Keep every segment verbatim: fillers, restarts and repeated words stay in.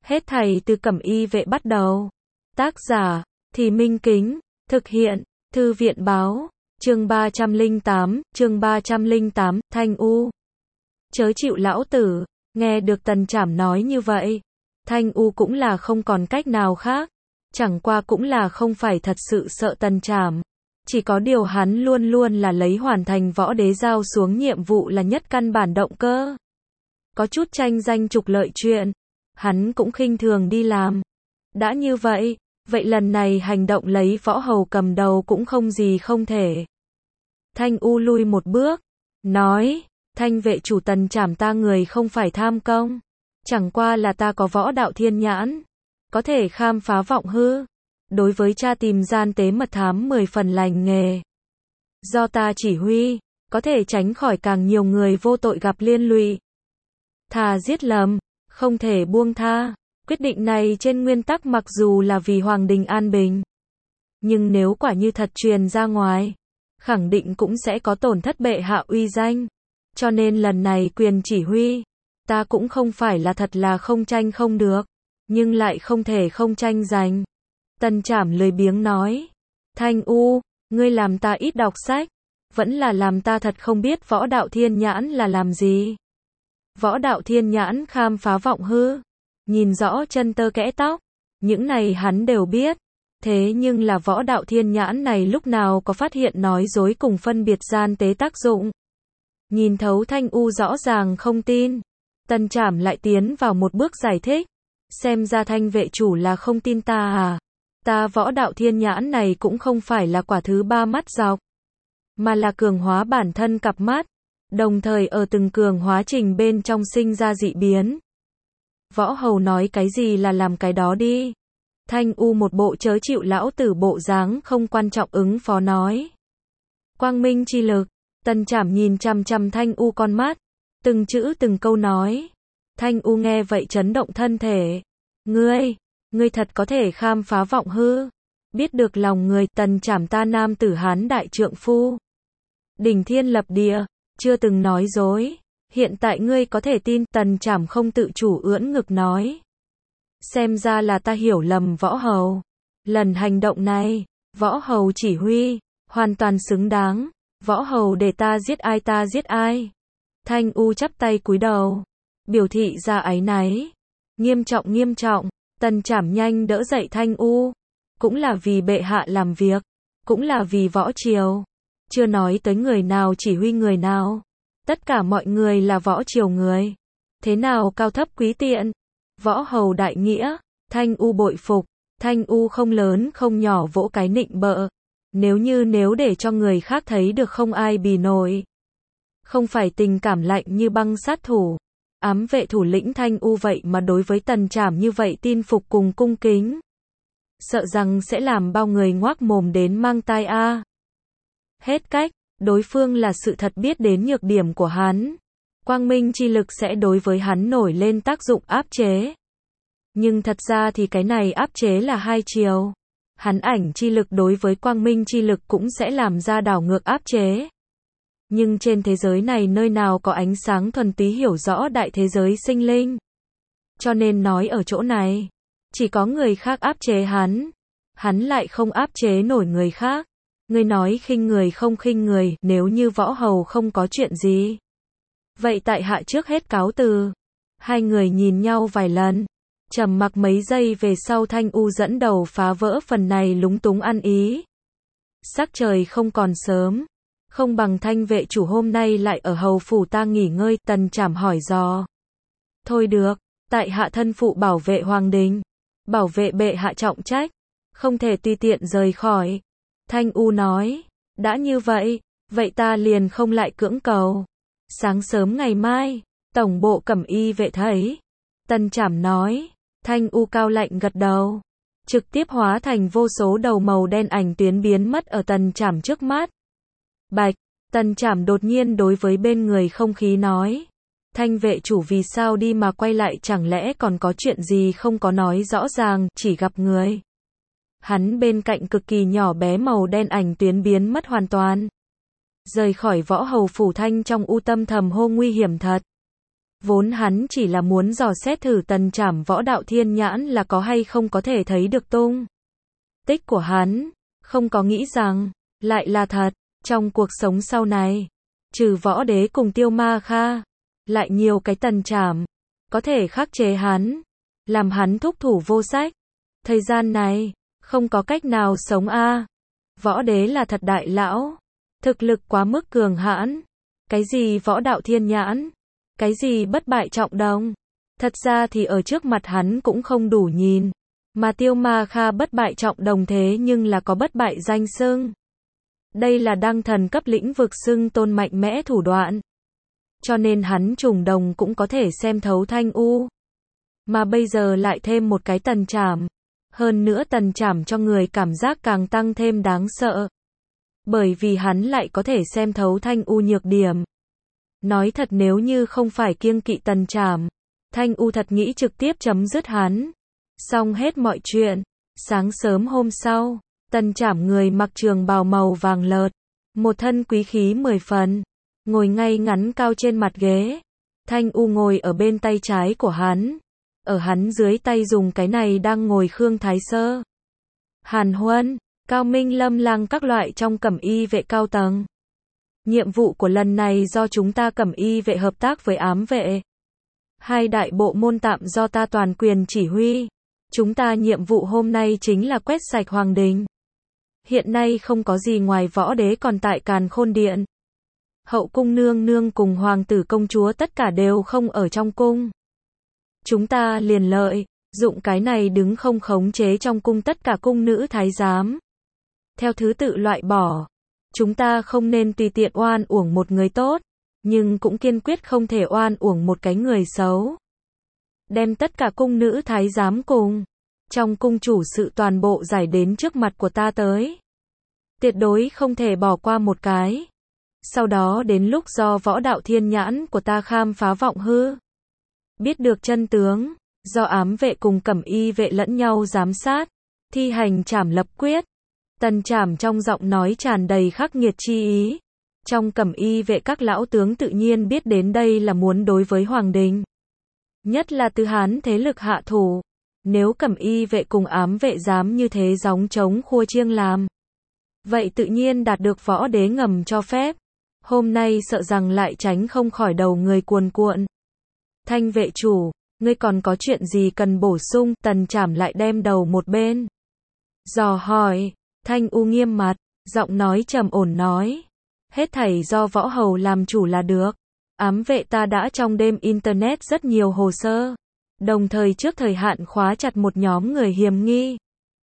Hết thảy từ Cẩm Y vệ bắt đầu. Tác giả, Thì Minh Kính, thực hiện, Thư viện báo, chương ba trăm lẻ tám, chương ba trăm lẻ tám, Thanh U. Chớ chịu lão tử, nghe được Tần Trảm nói như vậy. Thanh U cũng là không còn cách nào khác, chẳng qua cũng là không phải thật sự sợ Tần Trảm. Chỉ có điều hắn luôn luôn là lấy hoàn thành võ đế giao xuống nhiệm vụ là nhất căn bản động cơ. Có chút tranh danh trục lợi chuyện, hắn cũng khinh thường đi làm. Đã như vậy, vậy lần này hành động lấy võ hầu cầm đầu cũng không gì không thể. Thanh U lui một bước, nói, Thanh vệ chủ Tần Trảm ta người không phải tham công. Chẳng qua là ta có võ đạo thiên nhãn, có thể khám phá vọng hư. Đối với tra tìm gian tế mật thám mười phần lành nghề. Do ta chỉ huy, có thể tránh khỏi càng nhiều người vô tội gặp liên lụy. Thà giết lầm, không thể buông tha. Quyết định này trên nguyên tắc mặc dù là vì Hoàng đình an bình. Nhưng nếu quả như thật truyền ra ngoài, khẳng định cũng sẽ có tổn thất bệ hạ uy danh. Cho nên lần này quyền chỉ huy, ta cũng không phải là thật là không tranh không được, nhưng lại không thể không tranh giành. Tần Trảm lười biếng nói, Thanh U, ngươi làm ta ít đọc sách, vẫn là làm ta thật không biết võ đạo thiên nhãn là làm gì. Võ đạo thiên nhãn khám phá vọng hư, nhìn rõ chân tơ kẽ tóc, những này hắn đều biết. Thế nhưng là võ đạo thiên nhãn này lúc nào có phát hiện nói dối cùng phân biệt gian tế tác dụng. Nhìn thấu Thanh U rõ ràng không tin. Tần Trảm lại tiến vào một bước giải thích. Xem ra Thanh vệ chủ là không tin ta à? Ta võ đạo thiên nhãn này cũng không phải là quả thứ ba mắt dọc, mà là cường hóa bản thân cặp mắt, đồng thời ở từng cường hóa trình bên trong sinh ra dị biến. Võ hầu nói cái gì là làm cái đó đi. Thanh U một bộ chớ chịu lão tử bộ dáng không quan trọng ứng phó nói. Quang minh chi lực. Tần Trảm nhìn chằm chằm Thanh U con mắt, từng chữ từng câu nói. Thanh U nghe vậy chấn động thân thể. Ngươi, ngươi thật có thể khám phá vọng hư, biết được lòng người. Tần Trảm ta nam tử Hán đại trượng phu, đỉnh thiên lập địa, chưa từng nói dối. Hiện tại ngươi có thể tin. Tần Trảm không tự chủ ưỡn ngực nói. Xem ra là ta hiểu lầm võ hầu. Lần hành động này, võ hầu chỉ huy, hoàn toàn xứng đáng. Võ hầu để ta giết ai ta giết ai. Thanh U chắp tay cúi đầu, biểu thị ra áy náy. Nghiêm trọng nghiêm trọng. Tần Trảm nhanh đỡ dậy Thanh U. Cũng là vì bệ hạ làm việc, cũng là vì võ triều. Chưa nói tới người nào chỉ huy người nào. Tất cả mọi người là võ triều người. Thế nào cao thấp quý tiện. Võ hầu đại nghĩa. Thanh U bội phục. Thanh U không lớn không nhỏ vỗ cái nịnh bợ. Nếu như nếu để cho người khác thấy được không ai bì nổi. Không phải tình cảm lạnh như băng sát thủ. Ám vệ thủ lĩnh Thanh U vậy mà đối với Tần Trảm như vậy tin phục cùng cung kính. Sợ rằng sẽ làm bao người ngoác mồm đến mang tai a. Hết cách, đối phương là sự thật biết đến nhược điểm của hắn. Quang minh chi lực sẽ đối với hắn nổi lên tác dụng áp chế. Nhưng thật ra thì cái này áp chế là hai chiều. Hắn ảnh chi lực đối với quang minh chi lực cũng sẽ làm ra đảo ngược áp chế. Nhưng trên thế giới này nơi nào có ánh sáng thuần túy hiểu rõ đại thế giới sinh linh. Cho nên nói ở chỗ này, chỉ có người khác áp chế hắn. Hắn lại không áp chế nổi người khác. Ngươi nói khinh người không khinh người, nếu như võ hầu không có chuyện gì. Vậy tại hạ trước hết cáo từ. Hai người nhìn nhau vài lần. Trầm mặc mấy giây về sau Thanh U dẫn đầu phá vỡ phần này lúng túng ăn ý. Sắc trời không còn sớm. Không bằng Thanh vệ chủ hôm nay lại ở hầu phủ ta nghỉ ngơi. Tần Trảm hỏi dò. Thôi được, tại hạ thân phụ bảo vệ hoàng đình, bảo vệ bệ hạ trọng trách, không thể tùy tiện rời khỏi. Thanh U nói, đã như vậy, vậy ta liền không lại cưỡng cầu. Sáng sớm ngày mai, tổng bộ Cẩm Y vệ thấy. Tần Trảm nói. Thanh U cao lạnh gật đầu, trực tiếp hóa thành vô số đầu màu đen ảnh tuyến biến mất ở Tần Trảm trước mắt. Bạch, Tần Trảm đột nhiên đối với bên người không khí nói. Thanh vệ chủ vì sao đi mà quay lại, chẳng lẽ còn có chuyện gì không có nói rõ ràng, chỉ gặp người. Hắn bên cạnh cực kỳ nhỏ bé màu đen ảnh tuyến biến mất hoàn toàn. Rời khỏi võ hầu phủ. Thanh trong u tâm thầm hô nguy hiểm thật. Vốn hắn chỉ là muốn dò xét thử Tần Trảm võ đạo thiên nhãn là có hay không có thể thấy được tung tích của hắn, không có nghĩ rằng, lại là thật, trong cuộc sống sau này, trừ võ đế cùng Tiêu Ma Kha, lại nhiều cái Tần Trảm, có thể khắc chế hắn, làm hắn thúc thủ vô sách. Thời gian này, không có cách nào sống a. À. Võ đế là thật đại lão, thực lực quá mức cường hãn, cái gì võ đạo thiên nhãn, cái gì bất bại trọng đồng, thật ra thì ở trước mặt hắn cũng không đủ nhìn, mà Tiêu Ma Kha bất bại trọng đồng thế nhưng là có bất bại danh xưng. Đây là đăng thần cấp lĩnh vực xưng tôn mạnh mẽ thủ đoạn. Cho nên hắn trùng đồng cũng có thể xem thấu Thanh U. Mà bây giờ lại thêm một cái Tần Trảm. Hơn nữa Tần Trảm cho người cảm giác càng tăng thêm đáng sợ. Bởi vì hắn lại có thể xem thấu Thanh U nhược điểm. Nói thật nếu như không phải kiêng kỵ Tần Trảm, Thanh U thật nghĩ trực tiếp chấm dứt hắn. Xong hết mọi chuyện. Sáng sớm hôm sau, Tần Trảm người mặc trường bào màu vàng lợt, một thân quý khí mười phần, ngồi ngay ngắn cao trên mặt ghế. Thanh U ngồi ở bên tay trái của hắn, ở hắn dưới tay dùng cái này đang ngồi Khương Thái Sơ, Hàn Huân, Cao Minh Lâm Lang các loại trong cẩm y vệ cao tầng. Nhiệm vụ của lần này do chúng ta cẩm y vệ hợp tác với ám vệ. Hai đại bộ môn tạm do ta toàn quyền chỉ huy. Chúng ta nhiệm vụ hôm nay chính là quét sạch Hoàng Đình. Hiện nay không có gì ngoài võ đế còn tại Càn Khôn Điện. Hậu cung nương nương cùng hoàng tử công chúa tất cả đều không ở trong cung. Chúng ta liền lợi, dụng cái này đứng không khống chế trong cung tất cả cung nữ thái giám. Theo thứ tự loại bỏ. Chúng ta không nên tùy tiện oan uổng một người tốt, nhưng cũng kiên quyết không thể oan uổng một cái người xấu. Đem tất cả cung nữ thái giám cùng trong cung chủ sự toàn bộ giải đến trước mặt của ta tới. Tuyệt đối không thể bỏ qua một cái. Sau đó đến lúc do võ đạo thiên nhãn của ta khám phá vọng hư. Biết được chân tướng, do ám vệ cùng cẩm y vệ lẫn nhau giám sát, thi hành trảm lập quyết. Tần Trảm trong giọng nói tràn đầy khắc nghiệt chi ý. Trong cẩm y vệ các lão tướng tự nhiên biết đến đây là muốn đối với Hoàng Đình. Nhất là Tư Hán thế lực hạ thủ. Nếu cẩm y vệ cùng ám vệ dám như thế gióng trống khua chiêng làm, vậy tự nhiên đạt được võ đế ngầm cho phép. Hôm nay sợ rằng lại tránh không khỏi đầu người cuồn cuộn. Thanh vệ chủ, ngươi còn có chuyện gì cần bổ sung? Tần Trảm lại đem đầu một bên, dò hỏi. Thanh U nghiêm mặt, giọng nói trầm ổn nói. Hết thảy do võ hầu làm chủ là được. Ám vệ ta đã trong đêm internet rất nhiều hồ sơ. Đồng thời trước thời hạn khóa chặt một nhóm người hiểm nghi.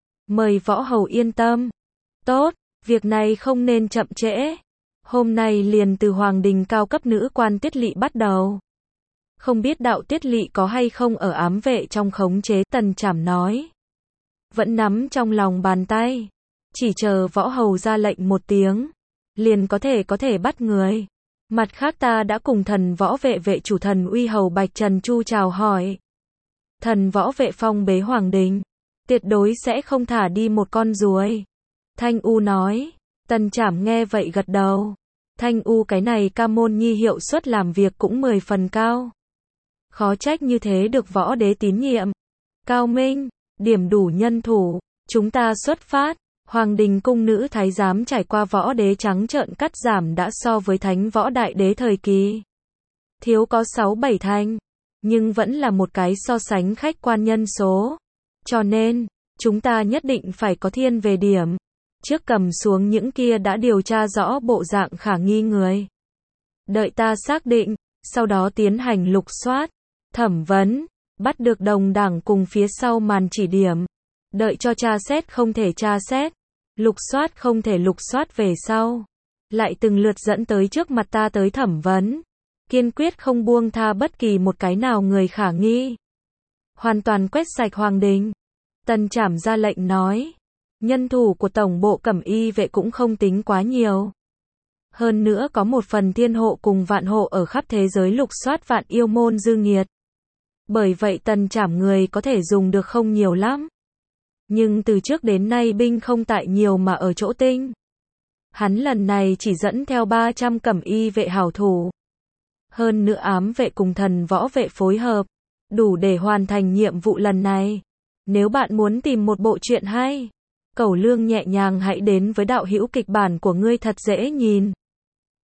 Mời võ hầu yên tâm. Tốt, việc này không nên chậm trễ. Hôm nay liền từ Hoàng Đình cao cấp nữ quan Tiết Lỵ bắt đầu. Không biết đạo Tiết Lỵ có hay không ở ám vệ trong khống chế, Tần Trảm nói. Vẫn nắm trong lòng bàn tay. Chỉ chờ võ hầu ra lệnh một tiếng, liền có thể có thể bắt người. Mặt khác ta đã cùng thần võ vệ vệ chủ thần uy hầu Bạch Trần Chu chào hỏi. Thần võ vệ phong bế Hoàng Đình, tuyệt đối sẽ không thả đi một con ruồi. Thanh U nói. Tần Trảm nghe vậy gật đầu. Thanh U cái này ca môn nhi hiệu suất làm việc cũng mười phần cao. Khó trách như thế được võ đế tín nhiệm. Cao Minh, điểm đủ nhân thủ, chúng ta xuất phát. Hoàng Đình cung nữ thái giám trải qua võ đế trắng trợn cắt giảm đã so với thánh võ đại đế thời kỳ thiếu có sáu bảy thành, nhưng vẫn là một cái so sánh khách quan nhân số. Cho nên, chúng ta nhất định phải có thiên về điểm. Trước cầm xuống những kia đã điều tra rõ bộ dạng khả nghi người. Đợi ta xác định, sau đó tiến hành lục soát, thẩm vấn, bắt được đồng đảng cùng phía sau màn chỉ điểm. Đợi cho tra xét không thể tra xét, lục soát không thể lục soát về sau. Lại từng lượt dẫn tới trước mặt ta tới thẩm vấn. Kiên quyết không buông tha bất kỳ một cái nào người khả nghi. Hoàn toàn quét sạch Hoàng Đình. Tần Trảm ra lệnh nói. Nhân thủ của tổng bộ cẩm y vệ cũng không tính quá nhiều. Hơn nữa có một phần thiên hộ cùng vạn hộ ở khắp thế giới lục soát vạn yêu môn dư nghiệt. Bởi vậy Tần Trảm người có thể dùng được không nhiều lắm. Nhưng từ trước đến nay binh không tại nhiều mà ở chỗ tinh. Hắn lần này chỉ dẫn theo ba trăm cẩm y vệ hảo thủ. Hơn nữa ám vệ cùng thần võ vệ phối hợp, đủ để hoàn thành nhiệm vụ lần này. Nếu bạn muốn tìm một bộ truyện hay, cẩu lương nhẹ nhàng hãy đến với đạo hữu kịch bản của ngươi thật dễ nhìn.